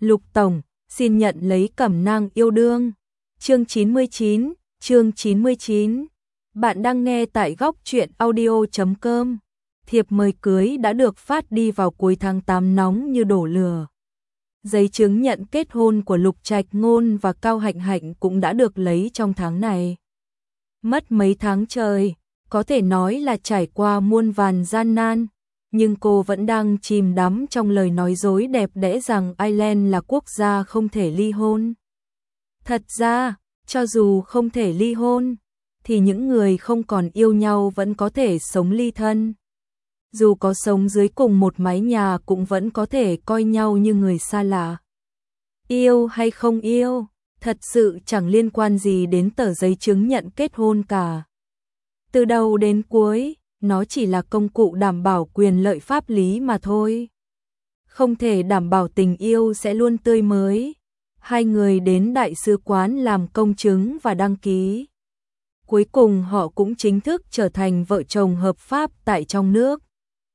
Lục Tổng, xin nhận lấy cẩm nang yêu đương. Chương 99. Bạn đang nghe tại góc truyện audio.com. Thiệp mời cưới đã được phát đi vào cuối tháng 8 nóng như đổ lửa. Giấy chứng nhận kết hôn của Lục Trạch Ngôn và Cao Hạnh Hạnh cũng đã được lấy trong tháng này. Mất mấy tháng trời, có thể nói là trải qua muôn vàn gian nan, nhưng cô vẫn đang chìm đắm trong lời nói dối đẹp đẽ rằng Ireland là quốc gia không thể ly hôn. Thật ra, cho dù không thể ly hôn, thì những người không còn yêu nhau vẫn có thể sống ly thân. Dù có sống dưới cùng một mái nhà cũng vẫn có thể coi nhau như người xa lạ. Yêu hay không yêu, thật sự chẳng liên quan gì đến tờ giấy chứng nhận kết hôn cả. Từ đầu đến cuối, nó chỉ là công cụ đảm bảo quyền lợi pháp lý mà thôi. Không thể đảm bảo tình yêu sẽ luôn tươi mới. Hai người đến đại sứ quán làm công chứng và đăng ký. Cuối cùng họ cũng chính thức trở thành vợ chồng hợp pháp tại trong nước.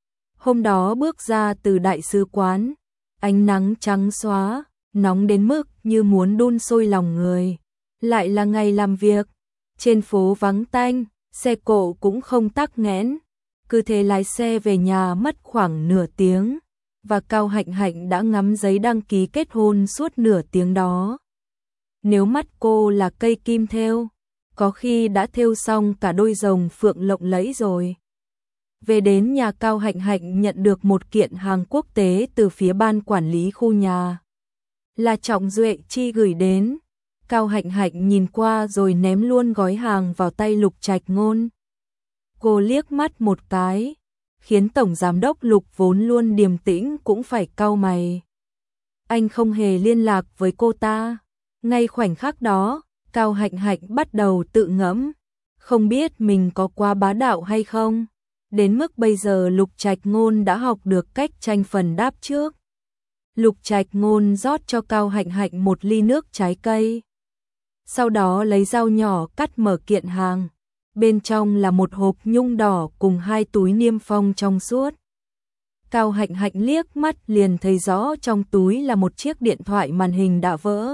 Hôm đó bước ra từ đại sứ quán, ánh nắng trắng xóa, nóng đến mức như muốn đun sôi lòng người. Lại là ngày làm việc, trên phố vắng tanh, xe cộ cũng không tắc nghẽn. Cứ thế lái xe về nhà mất khoảng nửa tiếng, và Cao Hạnh Hạnh đã ngắm giấy đăng ký kết hôn suốt nửa tiếng đó. Nếu mắt cô là cây kim thêu, có khi đã thêu xong cả đôi rồng phượng lộng lẫy rồi. Về đến nhà, Cao Hạnh Hạnh nhận được một kiện hàng quốc tế từ phía ban quản lý khu nhà. Là Trọng Duệ Chi gửi đến. Cao Hạnh Hạnh nhìn qua rồi ném luôn gói hàng vào tay Lục Trạch Ngôn. Cô liếc mắt một cái, khiến Tổng Giám đốc Lục vốn luôn điềm tĩnh cũng phải cau mày. Anh không hề liên lạc với cô ta. Ngay khoảnh khắc đó, Cao Hạnh Hạnh bắt đầu tự ngẫm, không biết mình có quá bá đạo hay không. Đến mức bây giờ Lục Trạch Ngôn đã học được cách tranh phần đáp trước. Lục Trạch Ngôn rót cho Cao Hạnh Hạnh một ly nước trái cây. Sau đó lấy dao nhỏ cắt mở kiện hàng. Bên trong là một hộp nhung đỏ cùng hai túi niêm phong trong suốt. Cao Hạnh Hạnh liếc mắt liền thấy rõ trong túi là một chiếc điện thoại màn hình đã vỡ,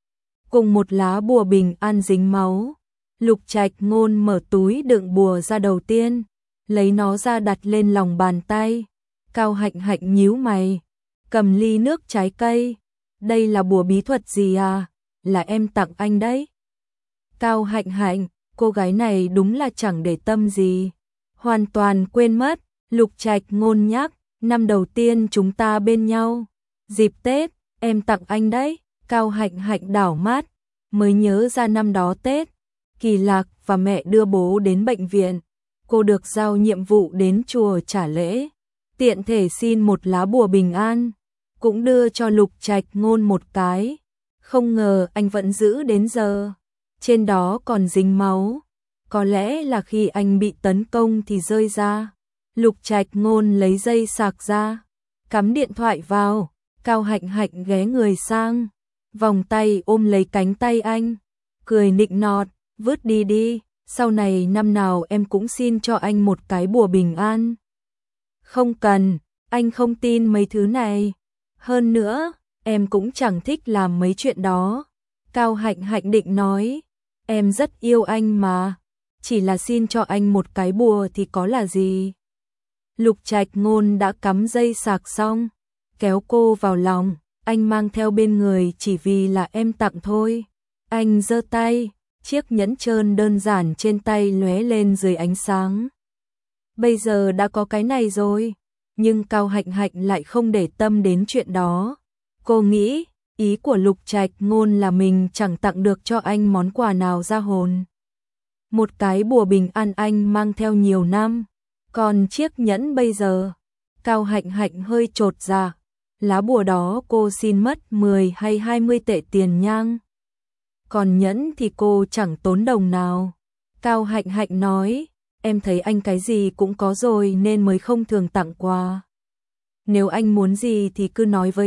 cùng một lá bùa bình an dính máu. Lục Trạch Ngôn mở túi đựng bùa ra đầu tiên, lấy nó ra đặt lên lòng bàn tay. Cao Hạnh Hạnh nhíu mày, cầm ly nước trái cây. Đây là bùa bí thuật gì à? Là em tặng anh đấy. Cao Hạnh Hạnh, cô gái này đúng là chẳng để tâm gì. Hoàn toàn quên mất, Lục Trạch Ngôn nhắc, năm đầu tiên chúng ta bên nhau. Dịp Tết, em tặng anh đấy. Cao Hạnh Hạnh đảo mắt, mới nhớ ra năm đó Tết, Kỳ Lạc và mẹ đưa bố đến bệnh viện. Cô được giao nhiệm vụ đến chùa trả lễ, tiện thể xin một lá bùa bình an, cũng đưa cho Lục Trạch Ngôn một cái. Không ngờ anh vẫn giữ đến giờ. Trên đó còn dính máu, có lẽ là khi anh bị tấn công thì rơi ra. Lục Trạch Ngôn lấy dây sạc ra, cắm điện thoại vào. Cao Hạnh Hạnh ghé người sang, vòng tay ôm lấy cánh tay anh, cười nịnh nọt, vứt đi đi, sau này năm nào em cũng xin cho anh một cái bùa bình an. Không cần, anh không tin mấy thứ này. Hơn nữa, em cũng chẳng thích làm mấy chuyện đó. Cao Hạnh Hạnh định nói, em rất yêu anh mà, chỉ là xin cho anh một cái bùa thì có là gì. Lục Trạch Ngôn đã cắm dây sạc xong, kéo cô vào lòng, anh mang theo bên người chỉ vì là em tặng thôi. Anh giơ tay, chiếc nhẫn trơn đơn giản trên tay lóe lên dưới ánh sáng. Bây giờ đã có cái này rồi, nhưng Cao Hạnh Hạnh lại không để tâm đến chuyện đó. Cô nghĩ, ý của Lục Trạch Ngôn là mình chẳng tặng được cho anh món quà nào ra hồn. Một cái bùa bình an anh mang theo nhiều năm, còn chiếc nhẫn bây giờ. Cao Hạnh Hạnh hơi chột dạ. Lá bùa đó cô xin mất 10 hay 20 tệ tiền nhang. Còn nhẫn thì cô chẳng tốn đồng nào. Cao Hạnh Hạnh nói, em thấy anh cái gì cũng có rồi nên mới không thường tặng quà. Nếu anh muốn gì thì cứ nói với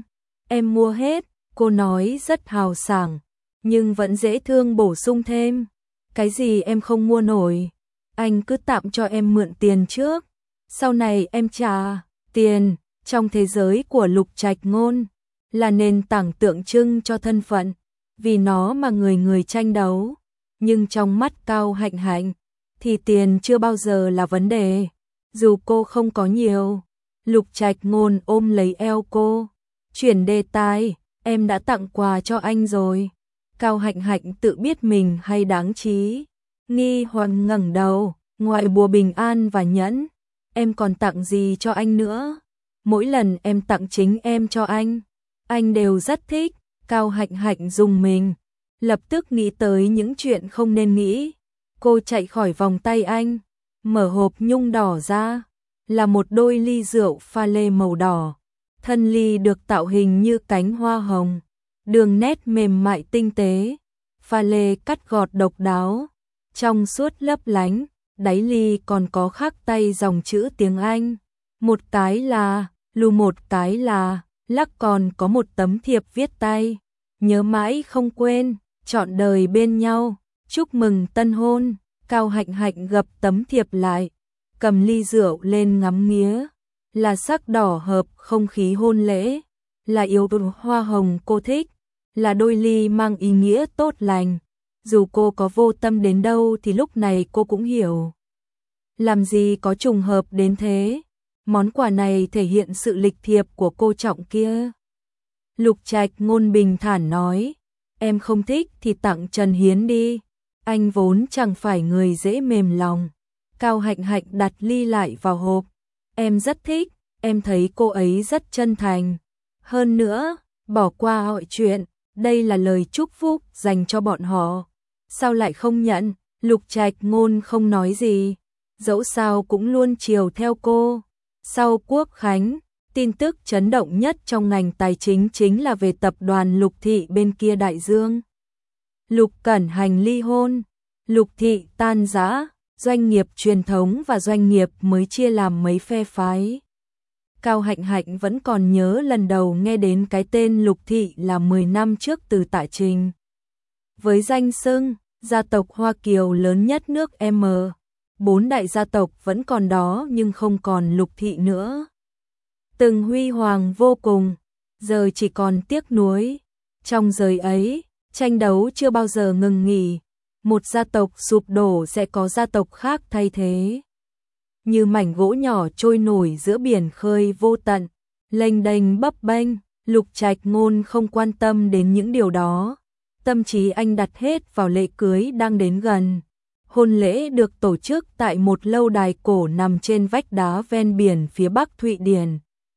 em mua hết. Cô nói rất hào sảng, nhưng vẫn dễ thương bổ sung thêm. Cái gì em không mua nổi, anh cứ tạm cho em mượn tiền trước, sau này em trả tiền. Trong thế giới của Lục Trạch Ngôn, là nền tảng tượng trưng cho thân phận, vì nó mà người người tranh đấu. Nhưng trong mắt Cao Hạnh Hạnh, thì tiền chưa bao giờ là vấn đề, dù cô không có nhiều. Lục Trạch Ngôn ôm lấy eo cô, chuyển đề tài, em đã tặng quà cho anh rồi. Cao Hạnh Hạnh tự biết mình hay đáng trí, nghi hoặc ngẩng đầu, ngoài bùa bình an và nhẫn, em còn tặng gì cho anh nữa? Mỗi lần em tặng chính em cho anh đều rất thích. Cao Hạnh Hạnh rùng mình, lập tức nghĩ tới những chuyện không nên nghĩ. Cô chạy khỏi vòng tay anh, mở hộp nhung đỏ ra, là một đôi ly rượu pha lê màu đỏ. Thân ly được tạo hình như cánh hoa hồng, đường nét mềm mại tinh tế, pha lê cắt gọt độc đáo, trong suốt lấp lánh, đáy ly còn có khắc tay dòng chữ tiếng Anh. Một cái là, một cái là, lắc, còn có một tấm thiệp viết tay, nhớ mãi không quên, trọn đời bên nhau, chúc mừng tân hôn. Cao Hạnh Hạnh gập tấm thiệp lại, cầm ly rượu lên ngắm nghía, là sắc đỏ hợp không khí hôn lễ, là yếu tố hoa hồng cô thích, là đôi ly mang ý nghĩa tốt lành. Dù cô có vô tâm đến đâu thì lúc này cô cũng hiểu. Làm gì có trùng hợp đến thế, món quà này thể hiện sự lịch thiệp của cô Trọng kia. Lục Trạch Ngôn bình thản nói, em không thích thì tặng Trần Hiến đi, anh vốn chẳng phải người dễ mềm lòng. Cao Hạnh Hạnh đặt ly lại vào hộp, em rất thích, em thấy cô ấy rất chân thành. Hơn nữa, bỏ qua mọi chuyện, đây là lời chúc phúc dành cho bọn họ. Sao lại không nhận? Lục Trạch Ngôn không nói gì, dẫu sao cũng luôn chiều theo cô. Sau Quốc khánh, tin tức chấn động nhất trong ngành tài chính chính là về tập đoàn Lục Thị bên kia đại dương. Lục Cẩn Hành ly hôn, Lục Thị tan rã, doanh nghiệp truyền thống và doanh nghiệp mới chia làm mấy phe phái. Cao Hạnh Hạnh vẫn còn nhớ lần đầu nghe đến cái tên Lục Thị là 10 năm trước từ Tạ Trình. Với danh xưng gia tộc Hoa Kiều lớn nhất nước M, 4 đại gia tộc vẫn còn đó nhưng không còn Lục Thị nữa. Từng huy hoàng vô cùng, giờ chỉ còn tiếc nuối. Trong giới ấy, tranh đấu chưa bao giờ ngừng nghỉ, một gia tộc sụp đổ sẽ có gia tộc khác thay thế. Như mảnh gỗ nhỏ trôi nổi giữa biển khơi vô tận, lênh đênh bấp bênh, Lục Trạch Ngôn không quan tâm đến những điều đó. Tâm trí anh đặt hết vào lễ cưới đang đến gần. Hôn lễ được tổ chức tại một lâu đài cổ nằm trên vách đá ven biển phía bắc Thụy Điển.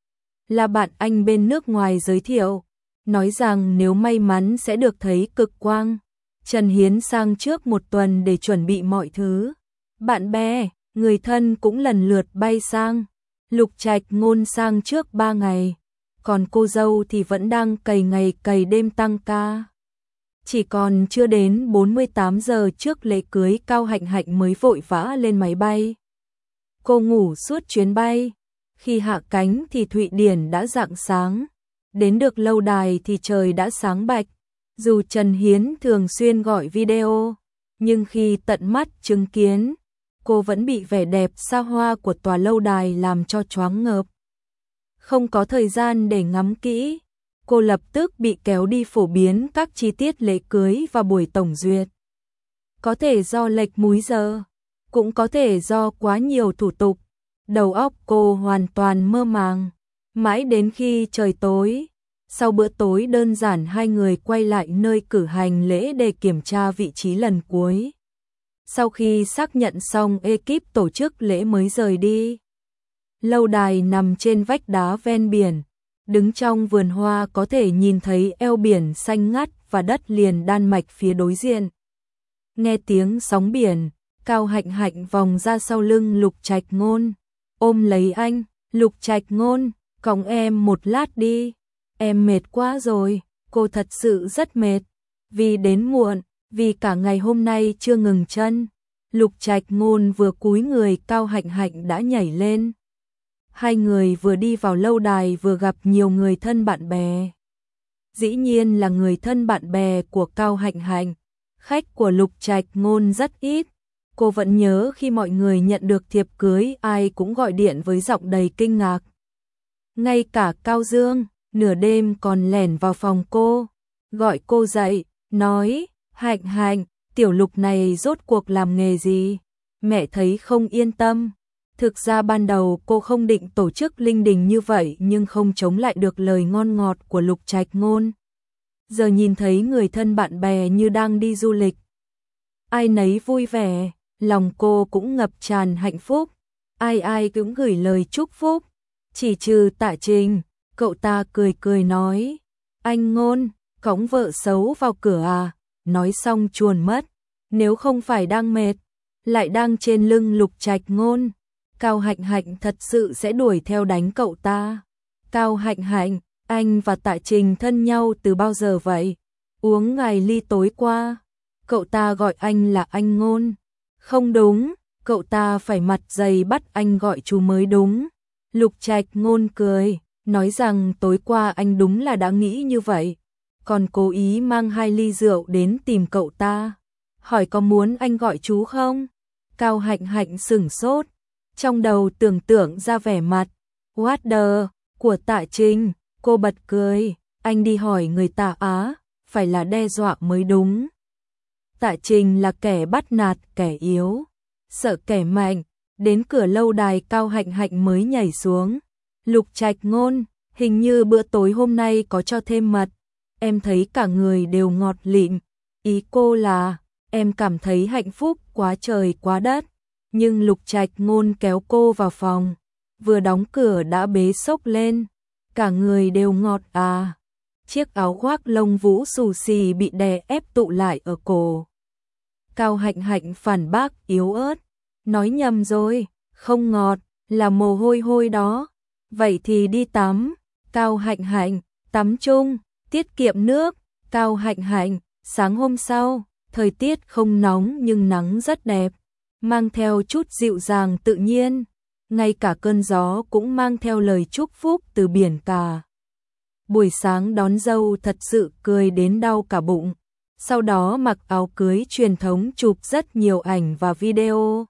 Là bạn anh bên nước ngoài giới thiệu, nói rằng nếu may mắn sẽ được thấy cực quang. Trần Hiến sang trước một tuần để chuẩn bị mọi thứ. Bạn bè, người thân cũng lần lượt bay sang. Lục Trạch Ngôn sang trước 3 ngày, còn cô dâu thì vẫn đang cày ngày cày đêm tăng ca. Chỉ còn chưa đến 48 giờ trước lễ cưới, Cao Hạnh Hạnh mới vội vã lên máy bay. Cô ngủ suốt chuyến bay, khi hạ cánh thì Thụy Điển đã rạng sáng, đến được lâu đài thì trời đã sáng bạch. Dù Trần Hiến thường xuyên gọi video, nhưng khi tận mắt chứng kiến, cô vẫn bị vẻ đẹp xa hoa của tòa lâu đài làm cho choáng ngợp. Không có thời gian để ngắm kỹ, cô lập tức bị kéo đi phổ biến các chi tiết lễ cưới và buổi tổng duyệt. Có thể do lệch múi giờ, cũng có thể do quá nhiều thủ tục, đầu óc cô hoàn toàn mơ màng. Mãi đến khi trời tối, sau bữa tối đơn giản, hai người quay lại nơi cử hành lễ để kiểm tra vị trí lần cuối. Sau khi xác nhận xong, ekip tổ chức lễ mới rời đi. Lâu đài nằm trên vách đá ven biển, đứng trong vườn hoa có thể nhìn thấy eo biển xanh ngắt và đất liền Đan Mạch phía đối diện. Nghe tiếng sóng biển, Cao Hạnh Hạnh vòng ra sau lưng Lục Trạch Ngôn, ôm lấy anh. Lục Trạch Ngôn, cõng em một lát đi, em mệt quá rồi. Cô thật sự rất mệt, vì đến muộn, vì cả ngày hôm nay chưa ngừng chân. Lục Trạch Ngôn vừa cúi người, Cao Hạnh Hạnh đã nhảy lên. Hai người vừa đi vào lâu đài vừa gặp nhiều người thân bạn bè. Dĩ nhiên là người thân bạn bè của Cao Hạnh Hạnh. Khách của Lục Trạch Ngôn rất ít. Cô vẫn nhớ khi mọi người nhận được thiệp cưới, ai cũng gọi điện với giọng đầy kinh ngạc. Ngay cả Cao Dương, nửa đêm còn lẻn vào phòng cô, gọi cô dậy, nói, Hạnh Hạnh, tiểu Lục này rốt cuộc làm nghề gì? Mẹ thấy không yên tâm. Thực ra ban đầu cô không định tổ chức linh đình như vậy nhưng không chống lại được lời ngon ngọt của Lục Trạch Ngôn. Giờ nhìn thấy người thân bạn bè như đang đi du lịch, ai nấy vui vẻ, lòng cô cũng ngập tràn hạnh phúc, ai ai cũng gửi lời chúc phúc, chỉ trừ Tạ Trình, cậu ta cười cười nói, anh Ngôn, cõng vợ xấu vào cửa à, nói xong chuồn mất, nếu không phải đang mệt, lại đang trên lưng Lục Trạch Ngôn, Cao Hạnh Hạnh thật sự sẽ đuổi theo đánh cậu ta. Cao Hạnh Hạnh, anh và Tạ Trình thân nhau từ bao giờ vậy? Uống vài ly tối qua. Cậu ta gọi anh là anh Ngôn. Không đúng, cậu ta phải mặt dày bắt anh gọi chú mới đúng. Lục Trạch Ngôn cười, nói rằng tối qua anh đúng là đã nghĩ như vậy, còn cố ý mang 2 ly rượu đến tìm cậu ta. Hỏi có muốn anh gọi chú không? Cao Hạnh Hạnh sửng sốt, trong đầu tưởng tượng ra vẻ mặt what the của Tạ Trình, cô bật cười, anh đi hỏi người ta á, phải là đe dọa mới đúng. Tạ Trình là kẻ bắt nạt kẻ yếu, sợ kẻ mạnh, đến cửa lâu đài Cao Hạnh Hạnh mới nhảy xuống. Lục Trạch Ngôn, hình như bữa tối hôm nay có cho thêm mật, em thấy cả người đều ngọt lịm, ý cô là, em cảm thấy hạnh phúc quá trời quá đất. Nhưng Lục Trạch Ngôn kéo cô vào phòng, vừa đóng cửa đã bế xốc lên, cả người đều ngọt à. Chiếc áo khoác lông vũ xù xì bị đè ép tụ lại ở cổ. Cao Hạnh Hạnh phản bác yếu ớt, nói nhầm rồi, không ngọt, là mồ hôi hôi đó. Vậy thì đi tắm. Cao Hạnh Hạnh, tắm chung, tiết kiệm nước. Cao Hạnh Hạnh, sáng hôm sau, thời tiết không nóng nhưng nắng rất đẹp, mang theo chút dịu dàng tự nhiên, ngay cả cơn gió cũng mang theo lời chúc phúc từ biển cả. Buổi sáng đón dâu thật sự cười đến đau cả bụng, sau đó mặc áo cưới truyền thống chụp rất nhiều ảnh và video.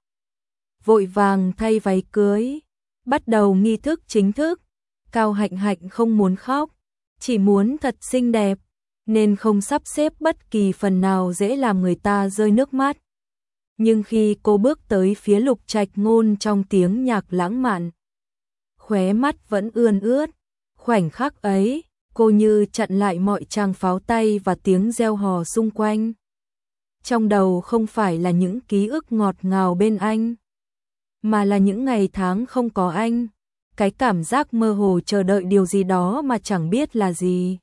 Vội vàng thay váy cưới, bắt đầu nghi thức chính thức. Cao Hạnh Hạnh không muốn khóc, chỉ muốn thật xinh đẹp, nên không sắp xếp bất kỳ phần nào dễ làm người ta rơi nước mắt. Nhưng khi cô bước tới phía Lục Trạch Ngôn trong tiếng nhạc lãng mạn, khóe mắt vẫn ươn ướt. Khoảnh khắc ấy, cô như chặn lại mọi tràng pháo tay và tiếng reo hò xung quanh. Trong đầu không phải là những ký ức ngọt ngào bên anh, mà là những ngày tháng không có anh, cái cảm giác mơ hồ chờ đợi điều gì đó mà chẳng biết là gì.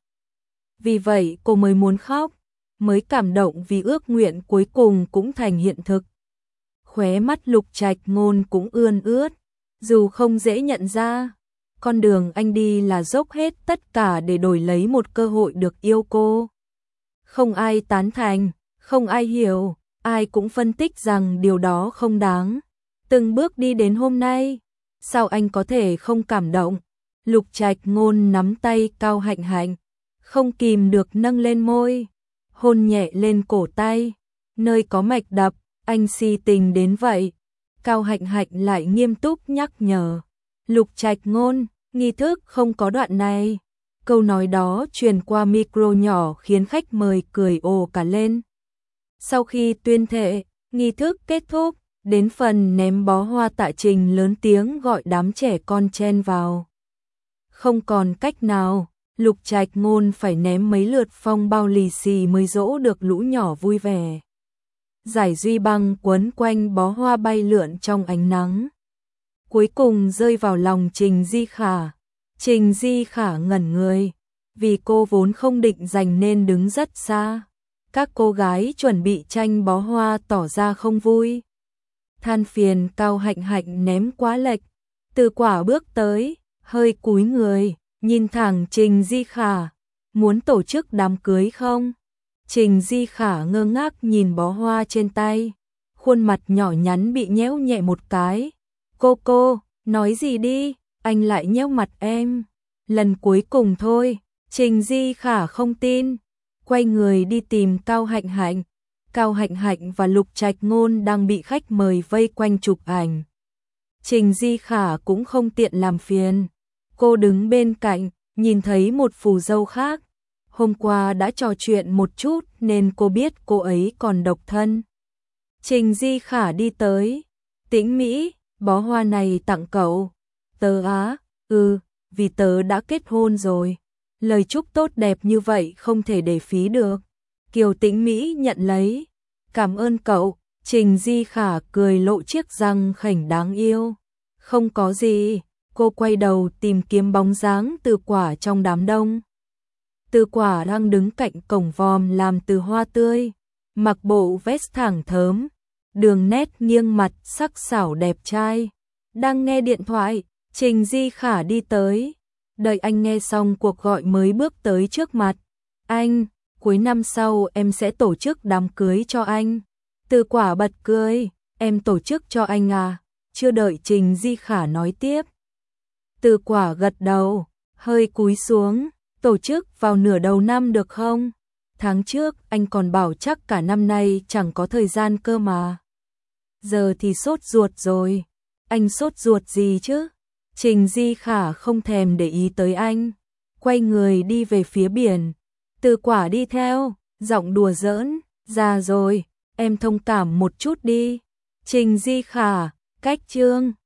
Vì vậy cô mới muốn khóc, mới cảm động vì ước nguyện cuối cùng cũng thành hiện thực. Khóe mắt Lục Trạch Ngôn cũng ươn ướt, dù không dễ nhận ra, con đường anh đi là dốc hết tất cả để đổi lấy một cơ hội được yêu cô. Không ai tán thành, không ai hiểu, ai cũng phân tích rằng điều đó không đáng. Từng bước đi đến hôm nay, sao anh có thể không cảm động? Lục Trạch Ngôn nắm tay Cao Hạnh Hạnh, không kìm được nâng lên môi, hôn nhẹ lên cổ tay, nơi có mạch đập, anh si tình đến vậy. Cao Hạnh Hạnh lại nghiêm túc nhắc nhở, Lục Trạch Ngôn, nghi thức không có đoạn này. Câu nói đó truyền qua micro nhỏ khiến khách mời cười ồ cả lên. Sau khi tuyên thệ, nghi thức kết thúc, đến phần ném bó hoa Tạ Trình lớn tiếng gọi đám trẻ con chen vào. Không còn cách nào, Lục Trạch Ngôn phải ném mấy lượt phong bao lì xì mới dỗ được lũ nhỏ vui vẻ. Giải duy băng quấn quanh bó hoa bay lượn trong ánh nắng, cuối cùng rơi vào lòng Trình Di Khả. Trình Di Khả ngẩn người, vì cô vốn không định giành nên đứng rất xa. Các cô gái chuẩn bị tranh bó hoa tỏ ra không vui, than phiền Cao Hạnh Hạnh ném quá lệch. Từ Quả bước tới, hơi cúi người, nhìn thẳng Trình Di Khả, muốn tổ chức đám cưới không? Trình Di Khả ngơ ngác nhìn bó hoa trên tay, khuôn mặt nhỏ nhắn bị nhéo nhẹ một cái. Cô, nói gì đi, anh lại nhéo mặt em. Lần cuối cùng thôi. Trình Di Khả không tin, quay người đi tìm Cao Hạnh Hạnh. Cao Hạnh Hạnh và Lục Trạch Ngôn đang bị khách mời vây quanh chụp ảnh. Trình Di Khả cũng không tiện làm phiền, cô đứng bên cạnh, nhìn thấy một phù dâu khác. Hôm qua đã trò chuyện một chút nên cô biết cô ấy còn độc thân. Trình Di Khả đi tới. Tĩnh Mỹ, bó hoa này tặng cậu. Tớ á, vì tớ đã kết hôn rồi. Lời chúc tốt đẹp như vậy không thể để phí được. Kiều Tĩnh Mỹ nhận lấy. Cảm ơn cậu. Trình Di Khả cười lộ chiếc răng khểnh đáng yêu. Không có gì. Cô quay đầu tìm kiếm bóng dáng Từ Quả trong đám đông. Từ Quả đang đứng cạnh cổng vòm làm từ hoa tươi, mặc bộ vest thẳng thớm, đường nét nghiêng mặt sắc sảo đẹp trai. Đang nghe điện thoại, Trình Di Khả đi tới. Đợi anh nghe xong cuộc gọi mới bước tới trước mặt. Anh, cuối năm sau em sẽ tổ chức đám cưới cho anh. Từ Quả bật cười, em tổ chức cho anh à? Chưa đợi Trình Di Khả nói tiếp. Từ Quả gật đầu, hơi cúi xuống. Tổ chức vào nửa đầu năm được không? Tháng trước anh còn bảo chắc cả năm nay chẳng có thời gian cơ mà. Giờ thì sốt ruột rồi. Anh sốt ruột gì chứ? Trình Di Khả không thèm để ý tới anh. Quay người đi về phía biển. Từ Quả đi theo, giọng đùa giỡn. Già rồi, em thông cảm một chút đi. Trình Di Khả, cách chương.